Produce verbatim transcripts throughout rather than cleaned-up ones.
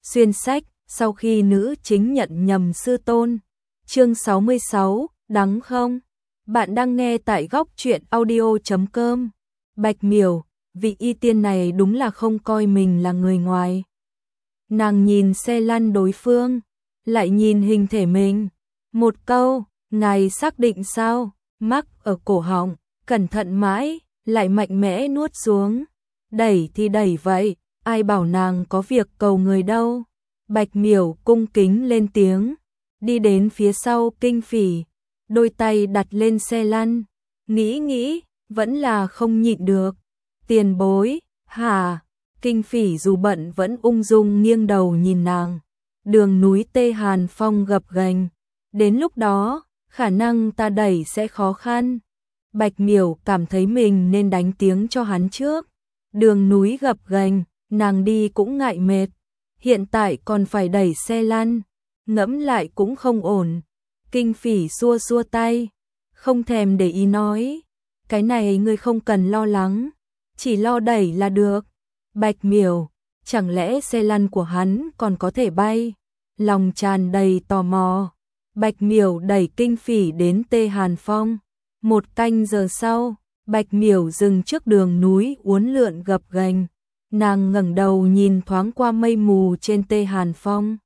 Xuyên sách, sau khi nữ chính nhận nhầm sư tôn. Chương sáu mươi sáu, đắng không? Bạn đang nghe tại góc truyện audio chấm com. Bạch Miểu, vị y tiên này đúng là không coi mình là người ngoài. Nàng nhìn xe lăn đối phương, lại nhìn hình thể mình. Một câu, ngài xác định sao? Mắc ở cổ họng, cẩn thận mãi, lại mạnh mẽ nuốt xuống. Đẩy thì đẩy vậy, ai bảo nàng có việc cầu người đâu. Bạch Miểu cung kính lên tiếng, đi đến phía sau Kinh Phỉ, đôi tay đặt lên xe lăn, nghĩ nghĩ, vẫn là không nhịn được. Tiền bối, hả? Kinh Phỉ dù bận vẫn ung dung nghiêng đầu nhìn nàng. Đường núi Tê Hàn Phong gập ghềnh, đến lúc đó, khả năng ta đẩy sẽ khó khăn. Bạch Miểu cảm thấy mình nên đánh tiếng cho hắn trước. Đường núi gập ghềnh, nàng đi cũng ngại mệt, hiện tại còn phải đẩy xe lăn, ngẫm lại cũng không ổn. Kinh Phỉ xua xua tay, không thèm để ý nói, cái này ngươi không cần lo lắng, chỉ lo đẩy là được. Bạch Miểu, chẳng lẽ xe lăn của hắn còn có thể bay? Lòng tràn đầy tò mò. Bạch Miểu đẩy Kinh Phỉ đến Tê Hàn Phong. Một canh giờ sau, Bạch Miểu dừng trước đường núi uốn lượn gập ghềnh. Nàng ngẩng đầu nhìn thoáng qua mây mù trên Tê Hàn Phong.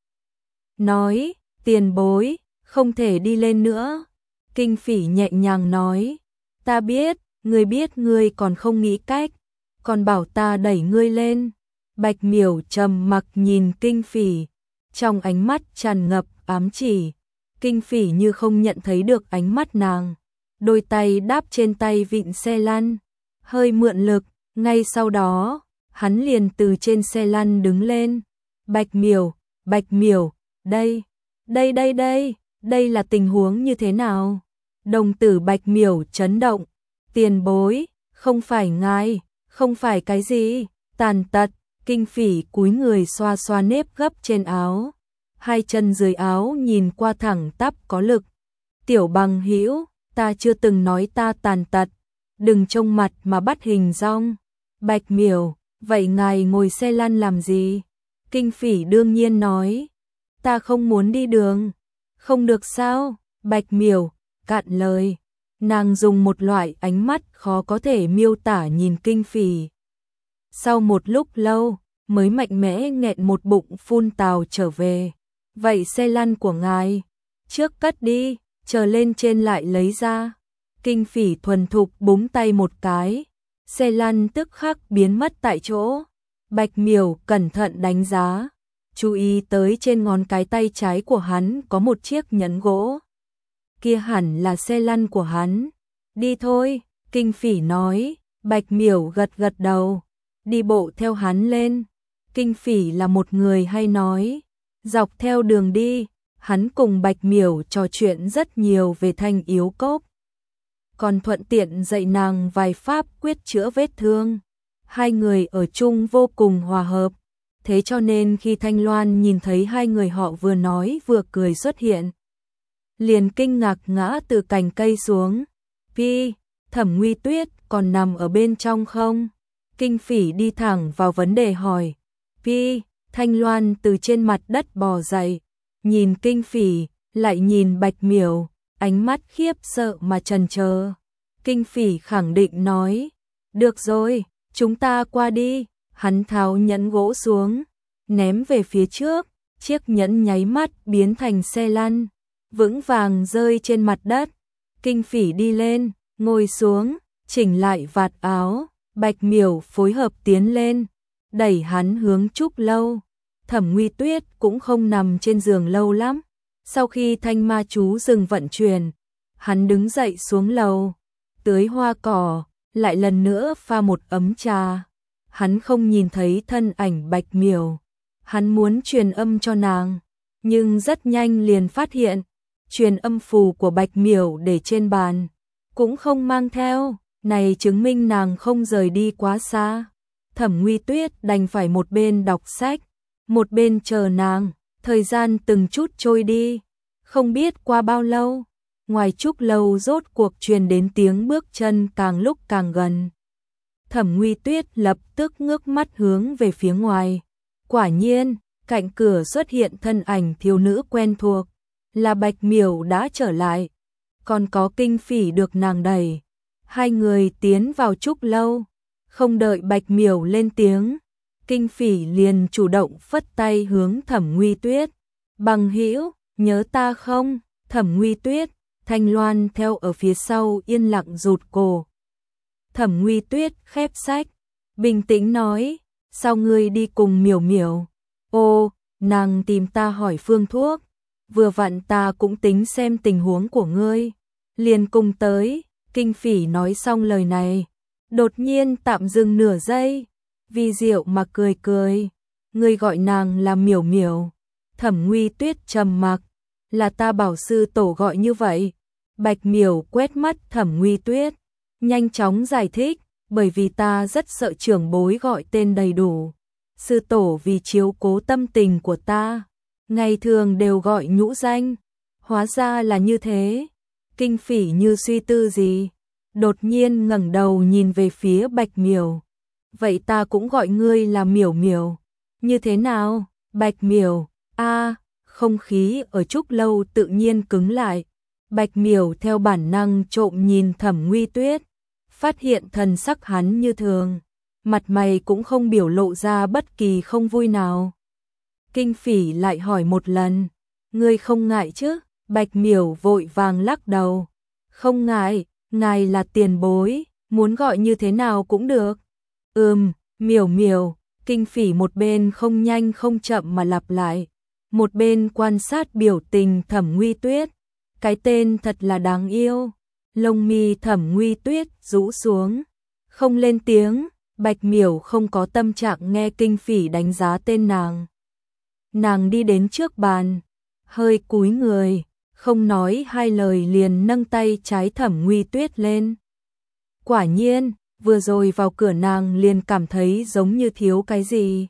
Nói, tiền bối, không thể đi lên nữa. Kinh Phỉ nhẹ nhàng nói, ta biết, ngươi biết ngươi còn không nghĩ cách, còn bảo ta đẩy ngươi lên. Bạch Miểu trầm mặc nhìn Kinh Phỉ, trong ánh mắt tràn ngập ám chỉ. Kinh Phỉ như không nhận thấy được ánh mắt nàng, đôi tay đáp trên tay vịn xe lăn, hơi mượn lực, ngay sau đó, hắn liền từ trên xe lăn đứng lên. Bạch Miểu, Bạch Miểu, đây, đây đây đây, đây là tình huống như thế nào? Đồng tử Bạch Miểu chấn động, tiền bối, không phải ngài, không phải cái gì, tàn tật. Kinh Phỉ cúi người xoa xoa nếp gấp trên áo, hai chân dưới áo nhìn qua thẳng tắp có lực. Tiểu Bằng hữu, ta chưa từng nói ta tàn tật, đừng trông mặt mà bắt hình dong. Bạch Miểu, vậy ngài ngồi xe lăn làm gì? Kinh Phỉ đương nhiên nói, ta không muốn đi đường. Không được sao? Bạch Miểu cạn lời. Nàng dùng một loại ánh mắt khó có thể miêu tả nhìn Kinh Phỉ. Sau một lúc lâu, mới mạnh mẽ nghẹn một bụng phun tào trở về. Vậy xe lăn của ngài, trước cất đi, chờ lên trên lại lấy ra. Kinh Phỉ thuần thục búng tay một cái, xe lăn tức khắc biến mất tại chỗ. Bạch Miểu cẩn thận đánh giá, chú ý tới trên ngón cái tay trái của hắn có một chiếc nhẫn gỗ. Kia hẳn là xe lăn của hắn. Đi thôi, Kinh Phỉ nói. Bạch Miểu gật gật đầu, đi bộ theo hắn lên. Kinh Phỉ là một người hay nói, dọc theo đường đi, hắn cùng Bạch Miểu trò chuyện rất nhiều về Thanh Yếu Cốc, còn thuận tiện dạy nàng vài pháp quyết chữa vết thương. Hai người ở chung vô cùng hòa hợp, thế cho nên khi Thanh Loan nhìn thấy hai người họ vừa nói vừa cười xuất hiện, liền kinh ngạc ngã từ cành cây xuống. Pi, Thẩm Nguy Tuyết còn nằm ở bên trong không? Kinh Phỉ đi thẳng vào vấn đề hỏi. Pi, Thanh Loan từ trên mặt đất bò dậy, nhìn Kinh Phỉ, lại nhìn Bạch Miểu, ánh mắt khiếp sợ mà chần chờ. Kinh Phỉ khẳng định nói, được rồi, chúng ta qua đi. Hắn tháo nhẫn gỗ xuống, ném về phía trước, chiếc nhẫn nháy mắt biến thành xe lăn, vững vàng rơi trên mặt đất. Kinh Phỉ đi lên, ngồi xuống, chỉnh lại vạt áo. Bạch Miểu phối hợp tiến lên, đẩy hắn hướng trúc lâu. Thẩm Nguy Tuyết cũng không nằm trên giường lâu lắm. Sau khi thanh ma chú dừng vận chuyển, hắn đứng dậy xuống lầu, tưới hoa cỏ, lại lần nữa pha một ấm trà. Hắn không nhìn thấy thân ảnh Bạch Miểu. Hắn muốn truyền âm cho nàng, nhưng rất nhanh liền phát hiện, truyền âm phù của Bạch Miểu để trên bàn, cũng không mang theo. Này chứng minh nàng không rời đi quá xa. Thẩm Nguy Tuyết đành phải một bên đọc sách, một bên chờ nàng. Thời gian từng chút trôi đi, không biết qua bao lâu, ngoài trúc lâu rốt cuộc truyền đến tiếng bước chân càng lúc càng gần. Thẩm Nguy Tuyết lập tức ngước mắt hướng về phía ngoài. Quả nhiên, cạnh cửa xuất hiện thân ảnh thiếu nữ quen thuộc, là Bạch Miểu đã trở lại, còn có Kinh Phỉ được nàng đẩy. Hai người tiến vào trúc lâu, không đợi Bạch Miểu lên tiếng, Kinh Phỉ liền chủ động phất tay hướng Thẩm Nguy Tuyết. Bằng hữu, nhớ ta không? Thẩm Nguy Tuyết, Thanh Loan theo ở phía sau yên lặng rụt cổ. Thẩm Nguy Tuyết khép sách, bình tĩnh nói, sao ngươi đi cùng Miểu Miểu? Ô, nàng tìm ta hỏi phương thuốc, vừa vặn ta cũng tính xem tình huống của ngươi, liền cùng tới. Kinh Phỉ nói xong lời này, đột nhiên tạm dừng nửa giây, vi diệu mà cười cười, ngươi gọi nàng là Miểu Miểu. Thẩm Nguy Tuyết trầm mặc, là ta bảo sư tổ gọi như vậy. Bạch Miểu quét mắt Thẩm Nguy Tuyết, nhanh chóng giải thích, bởi vì ta rất sợ trưởng bối gọi tên đầy đủ. Sư tổ vì chiếu cố tâm tình của ta, ngày thường đều gọi nhũ danh. Hóa ra là như thế. Kinh Phỉ như suy tư gì, đột nhiên ngẩng đầu nhìn về phía Bạch Miểu. Vậy ta cũng gọi ngươi là Miểu Miểu, như thế nào? Bạch Miểu, a, không khí ở trúc lâu tự nhiên cứng lại. Bạch Miểu theo bản năng trộm nhìn Thẩm Nguy Tuyết, phát hiện thần sắc hắn như thường, mặt mày cũng không biểu lộ ra bất kỳ không vui nào. Kinh Phỉ lại hỏi một lần, ngươi không ngại chứ? Bạch Miểu vội vàng lắc đầu, không ngại, ngài là tiền bối, muốn gọi như thế nào cũng được. Ừm, Miểu Miểu. Kinh Phỉ một bên không nhanh không chậm mà lặp lại, một bên quan sát biểu tình Thẩm Nguy Tuyết. Cái tên thật là đáng yêu. Lông mi Thẩm Nguy Tuyết rũ xuống, không lên tiếng. Bạch Miểu không có tâm trạng nghe Kinh Phỉ đánh giá tên nàng. Nàng đi đến trước bàn, hơi cúi người, không nói hai lời liền nâng tay trái Thẩm Nguy Tuyết lên. Quả nhiên, vừa rồi vào cửa nàng liền cảm thấy giống như thiếu cái gì.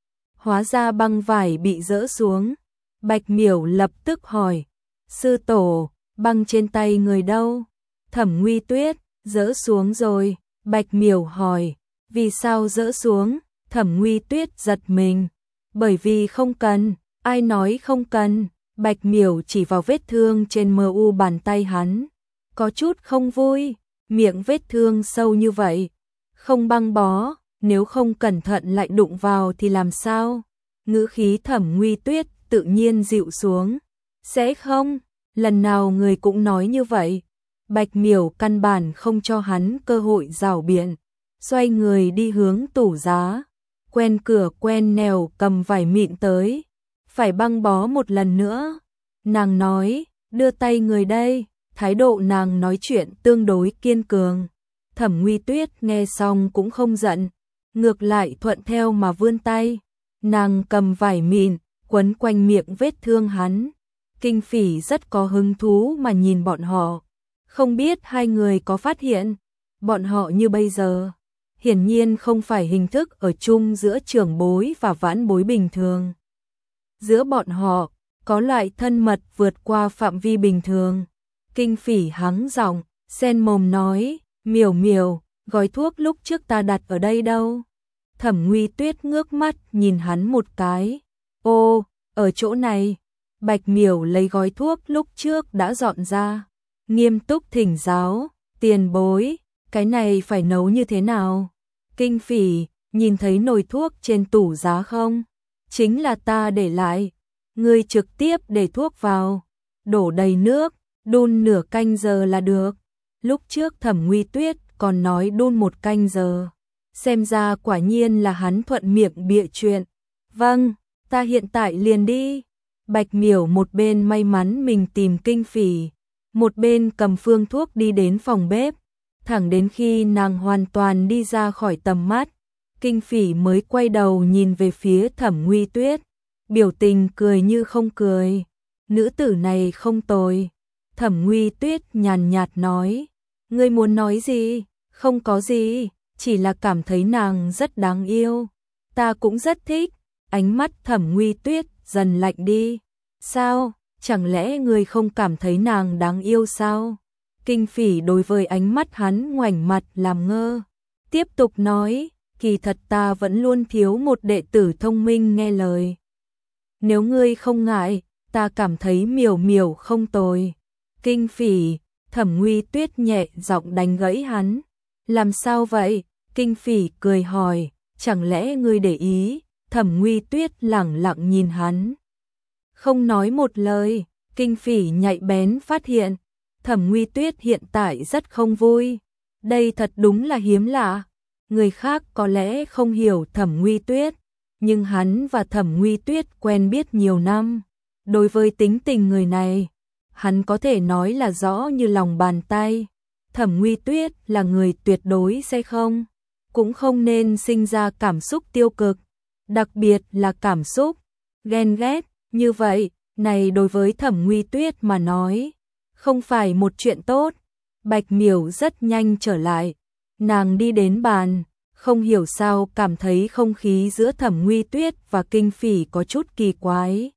Hóa ra băng vải bị rỡ xuống. Bạch Miểu lập tức hỏi, sư tổ, băng trên tay người đâu? Thẩm Nguy Tuyết, rỡ xuống rồi. Bạch Miểu hỏi, vì sao rỡ xuống? Thẩm Nguy Tuyết giật mình, bởi vì không cần. Ai nói không cần? Bạch Miểu chỉ vào vết thương trên mờ u bàn tay hắn, có chút không vui. Miệng vết thương sâu như vậy, không băng bó, nếu không cẩn thận lại đụng vào thì làm sao? Ngữ khí Thẩm Nguy Tuyết tự nhiên dịu xuống. Sẽ không, lần nào người cũng nói như vậy. Bạch Miểu căn bản không cho hắn cơ hội rảo biện, xoay người đi hướng tủ giá, quen cửa quen nẻo cầm vải mịn tới. Phải băng bó một lần nữa. Nàng nói, đưa tay người đây. Thái độ nàng nói chuyện tương đối kiên cường. Thẩm Nguy Tuyết nghe xong cũng không giận, ngược lại thuận theo mà vươn tay. Nàng cầm vải mịn, quấn quanh miệng vết thương hắn. Kinh Phỉ rất có hứng thú mà nhìn bọn họ. Không biết hai người có phát hiện, bọn họ như bây giờ, hiển nhiên không phải hình thức ở chung giữa trưởng bối và vãn bối bình thường. Giữa bọn họ, có loại thân mật vượt qua phạm vi bình thường. Kinh Phỉ hắng giọng, sen mồm nói, Miểu Miểu, gói thuốc lúc trước ta đặt ở đây đâu? Thẩm Nguy Tuyết ngước mắt nhìn hắn một cái. Ô, ở chỗ này. Bạch Miểu lấy gói thuốc lúc trước đã dọn ra, nghiêm túc thỉnh giáo, tiền bối, cái này phải nấu như thế nào? Kinh Phỉ, nhìn thấy nồi thuốc trên tủ giá không? Chính là ta để lại. Ngươi trực tiếp để thuốc vào, đổ đầy nước, đun nửa canh giờ là được. Lúc trước Thẩm Nguy Tuyết còn nói đun một canh giờ. Xem ra quả nhiên là hắn thuận miệng bịa chuyện. Vâng, ta hiện tại liền đi. Bạch Miểu một bên may mắn mình tìm Kinh Phỉ, một bên cầm phương thuốc đi đến phòng bếp. Thẳng đến khi nàng hoàn toàn đi ra khỏi tầm mắt, Kinh Phỉ mới quay đầu nhìn về phía Thẩm Nguy Tuyết, biểu tình cười như không cười. Nữ tử này không tồi. Thẩm Nguy Tuyết nhàn nhạt nói, ngươi muốn nói gì? Không có gì, chỉ là cảm thấy nàng rất đáng yêu. Ta cũng rất thích. Ánh mắt Thẩm Nguy Tuyết dần lạnh đi. Sao? Chẳng lẽ ngươi không cảm thấy nàng đáng yêu sao? Kinh Phỉ đối với ánh mắt hắn ngoảnh mặt làm ngơ. Tiếp tục nói, kỳ thật ta vẫn luôn thiếu một đệ tử thông minh nghe lời. nếu ngươi không ngại, ta cảm thấy miểu miểu không tồi. Kinh Phỉ, Thẩm Nguy Tuyết nhẹ giọng đánh gãy hắn. Làm sao vậy? Kinh Phỉ cười hỏi, chẳng lẽ ngươi để ý? Thẩm Nguy Tuyết lẳng lặng nhìn hắn, không nói một lời. Kinh Phỉ nhạy bén phát hiện, Thẩm Nguy Tuyết hiện tại rất không vui. Đây thật đúng là hiếm lạ. Người khác có lẽ không hiểu Thẩm Nguy Tuyết, nhưng hắn và Thẩm Nguy Tuyết quen biết nhiều năm. Đối với tính tình người này, hắn có thể nói là rõ như lòng bàn tay. Thẩm Nguy Tuyết là người tuyệt đối sẽ không, cũng không nên sinh ra cảm xúc tiêu cực, đặc biệt là cảm xúc ghen ghét. Như vậy, này đối với Thẩm Nguy Tuyết mà nói, không phải một chuyện tốt. Bạch Miểu rất nhanh trở lại, nàng đi đến bàn, không hiểu sao cảm thấy không khí giữa Thẩm Nguy Tuyết và Kinh Phỉ có chút kỳ quái.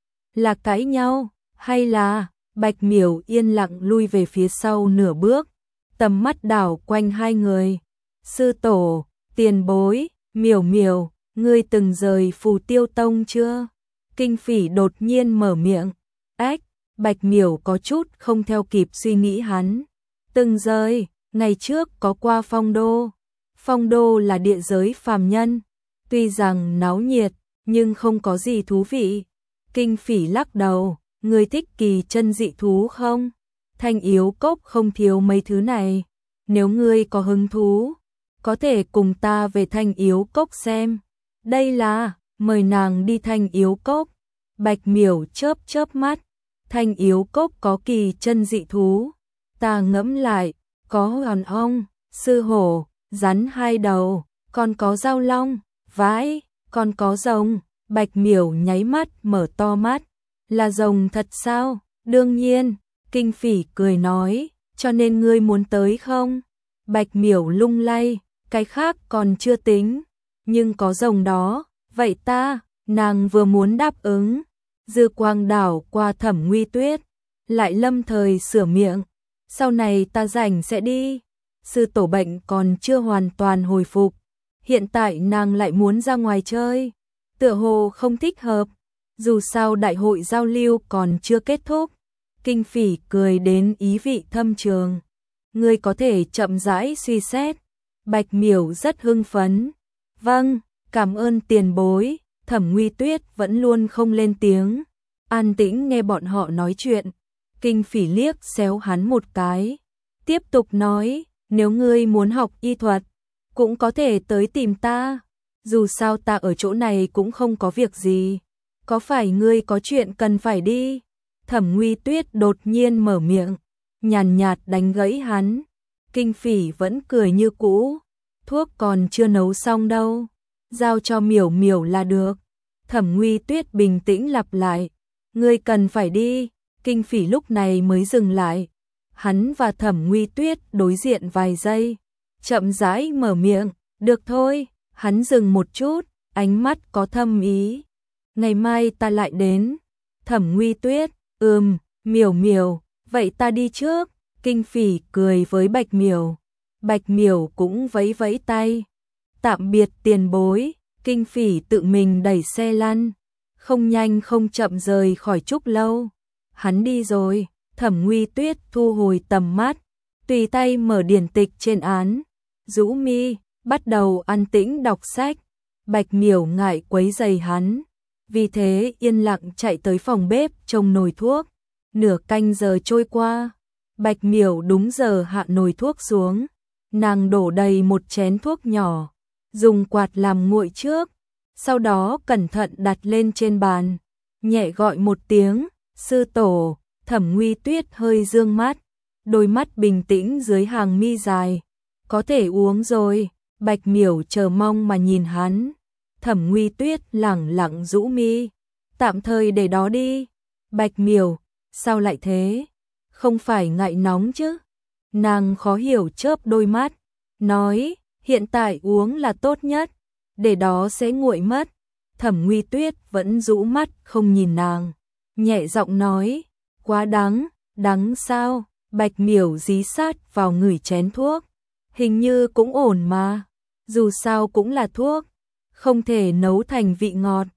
Là cãi nhau, hay là... Bạch Miểu yên lặng lui về phía sau nửa bước, tầm mắt đảo quanh hai người. Sư tổ, tiền bối, Miểu Miểu, ngươi từng rời Phù Tiêu Tông chưa? Kinh Phỉ đột nhiên mở miệng. Ách, Bạch Miểu có chút không theo kịp suy nghĩ hắn. Từng rời, ngày trước có qua Phong Đô. Phong Đô là địa giới phàm nhân, tuy rằng náo nhiệt, nhưng không có gì thú vị. Kinh Phỉ lắc đầu. Ngươi thích kỳ chân dị thú không? Thanh Yếu Cốc không thiếu mấy thứ này. Nếu ngươi có hứng thú, có thể cùng ta về Thanh Yếu Cốc xem. Đây là, mời nàng đi Thanh Yếu Cốc. Bạch Miểu chớp chớp mắt. Thanh Yếu Cốc có kỳ chân dị thú. Ta ngẫm lại, có hòn ong, sư hổ, rắn hai đầu, còn có dao long, vãi, còn có rồng. Bạch Miểu nháy mắt mở to mắt. Là rồng thật sao? Đương nhiên, Kinh Phỉ cười nói, cho nên ngươi muốn tới không? Bạch Miểu lung lay, cái khác còn chưa tính, nhưng có rồng đó, vậy ta, nàng vừa muốn đáp ứng. Dư quang đảo qua Thẩm Nguy Tuyết, lại lâm thời sửa miệng, sau này ta rảnh sẽ đi. Sư tổ bệnh còn chưa hoàn toàn hồi phục, hiện tại nàng lại muốn ra ngoài chơi, tựa hồ không thích hợp. Dù sao đại hội giao lưu còn chưa kết thúc. Kinh Phỉ cười đến ý vị thâm trường. Ngươi có thể chậm rãi suy xét. Bạch Miểu rất hưng phấn. Vâng, cảm ơn tiền bối. Thẩm Nguy Tuyết vẫn luôn không lên tiếng, an tĩnh nghe bọn họ nói chuyện. Kinh Phỉ liếc xéo hắn một cái, tiếp tục nói, nếu ngươi muốn học y thuật, cũng có thể tới tìm ta. Dù sao ta ở chỗ này cũng không có việc gì. Có phải ngươi có chuyện cần phải đi? Thẩm Nguy Tuyết đột nhiên mở miệng, nhàn nhạt đánh gãy hắn. Kinh Phỉ vẫn cười như cũ, thuốc còn chưa nấu xong đâu, giao cho Miểu Miểu là được. Thẩm Nguy Tuyết bình tĩnh lặp lại, ngươi cần phải đi. Kinh Phỉ lúc này mới dừng lại. Hắn và Thẩm Nguy Tuyết đối diện vài giây, chậm rãi mở miệng, được thôi. Hắn dừng một chút, ánh mắt có thâm ý. Ngày mai ta lại đến. Thẩm Nguy Tuyết, ừm, Miểu Miểu, vậy ta đi trước. Kinh Phỉ cười với Bạch Miểu. Bạch Miểu cũng vẫy vẫy tay. Tạm biệt tiền bối. Kinh Phỉ tự mình đẩy xe lăn, không nhanh không chậm rời khỏi Trúc Lâu. Hắn đi rồi. Thẩm Nguy Tuyết thu hồi tầm mắt, tùy tay mở điển tịch trên án, rũ mi, bắt đầu an tĩnh đọc sách. Bạch Miểu ngại quấy rầy hắn, vì thế yên lặng chạy tới phòng bếp trông nồi thuốc. Nửa canh giờ trôi qua, Bạch Miểu đúng giờ hạ nồi thuốc xuống. Nàng đổ đầy một chén thuốc nhỏ, dùng quạt làm nguội trước, sau đó cẩn thận đặt lên trên bàn, nhẹ gọi một tiếng, sư tổ. Thẩm Nguy Tuyết hơi dương mắt, đôi mắt bình tĩnh dưới hàng mi dài. Có thể uống rồi. Bạch Miểu chờ mong mà nhìn hắn. Thẩm Nguy Tuyết lẳng lặng rũ mi, tạm thời để đó đi. Bạch Miểu, sao lại thế? Không phải ngại nóng chứ? Nàng khó hiểu chớp đôi mắt, nói, hiện tại uống là tốt nhất, để đó sẽ nguội mất. Thẩm Nguy Tuyết vẫn rũ mắt không nhìn nàng, nhẹ giọng nói, quá đắng. Đắng sao? Bạch Miểu dí sát vào ngửi chén thuốc, hình như cũng ổn mà, dù sao cũng là thuốc, không thể nấu thành vị ngọt.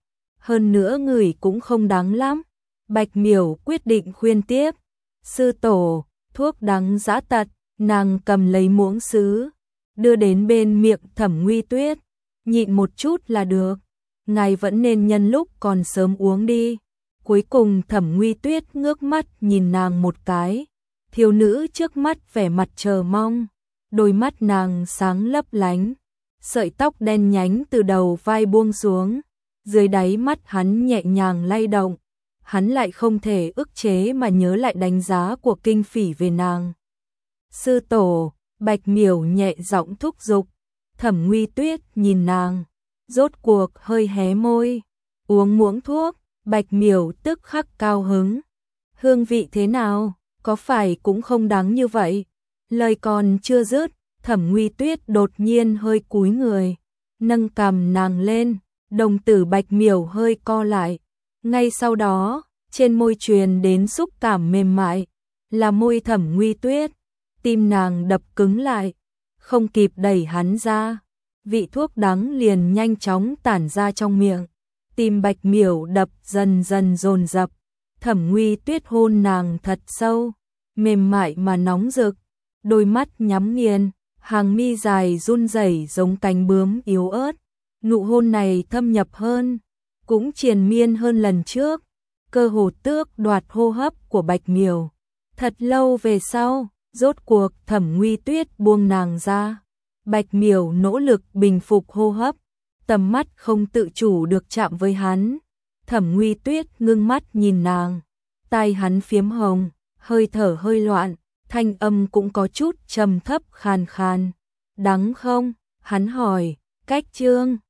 hơn nữa người cũng không đắng lắm. Bạch Miểu quyết định khuyên tiếp. Sư tổ, thuốc đắng dã tật. Nàng cầm lấy muỗng sứ, đưa đến bên miệng Thẩm Nguy Tuyết. Nhịn một chút là được. Ngài vẫn nên nhân lúc còn sớm uống đi. Cuối cùng Thẩm Nguy Tuyết ngước mắt nhìn nàng một cái. Thiếu nữ trước mắt vẻ mặt chờ mong. Đôi mắt nàng sáng lấp lánh. Sợi tóc đen nhánh từ đầu vai buông xuống. Dưới đáy mắt hắn nhẹ nhàng lay động. Hắn lại không thể ức chế mà nhớ lại đánh giá của Kinh Phỉ về nàng. Sư tổ, Bạch Miểu nhẹ giọng thúc giục. Thẩm Nguy Tuyết nhìn nàng, rốt cuộc hơi hé môi. Uống muỗng thuốc, Bạch Miểu tức khắc cao hứng. Hương vị thế nào, có phải cũng không đắng như vậy? Lời còn chưa dứt, Thẩm Nguy Tuyết đột nhiên hơi cúi người, nâng cằm nàng lên, đồng tử Bạch Miểu hơi co lại. Ngay sau đó, trên môi truyền đến xúc cảm mềm mại, là môi Thẩm Nguy Tuyết. Tim nàng đập cứng lại, không kịp đẩy hắn ra. Vị thuốc đắng liền nhanh chóng tản ra trong miệng. Tim Bạch Miểu đập dần dần dồn dập. Thẩm Nguy Tuyết hôn nàng thật sâu, mềm mại mà nóng rực. Đôi mắt nhắm nghiền, hàng mi dài run rẩy giống cánh bướm yếu ớt. Nụ hôn này thâm nhập hơn, cũng triền miên hơn lần trước. Cơ hồ tước đoạt hô hấp của Bạch Miểu. Thật lâu về sau, rốt cuộc Thẩm Nguy Tuyết buông nàng ra. Bạch Miểu nỗ lực bình phục hô hấp, tầm mắt không tự chủ được chạm với hắn. Thẩm Nguy Tuyết ngưng mắt nhìn nàng, tai hắn phiếm hồng, hơi thở hơi loạn, thanh âm cũng có chút trầm thấp khàn khàn. Đắng không? Hắn hỏi. Cách chương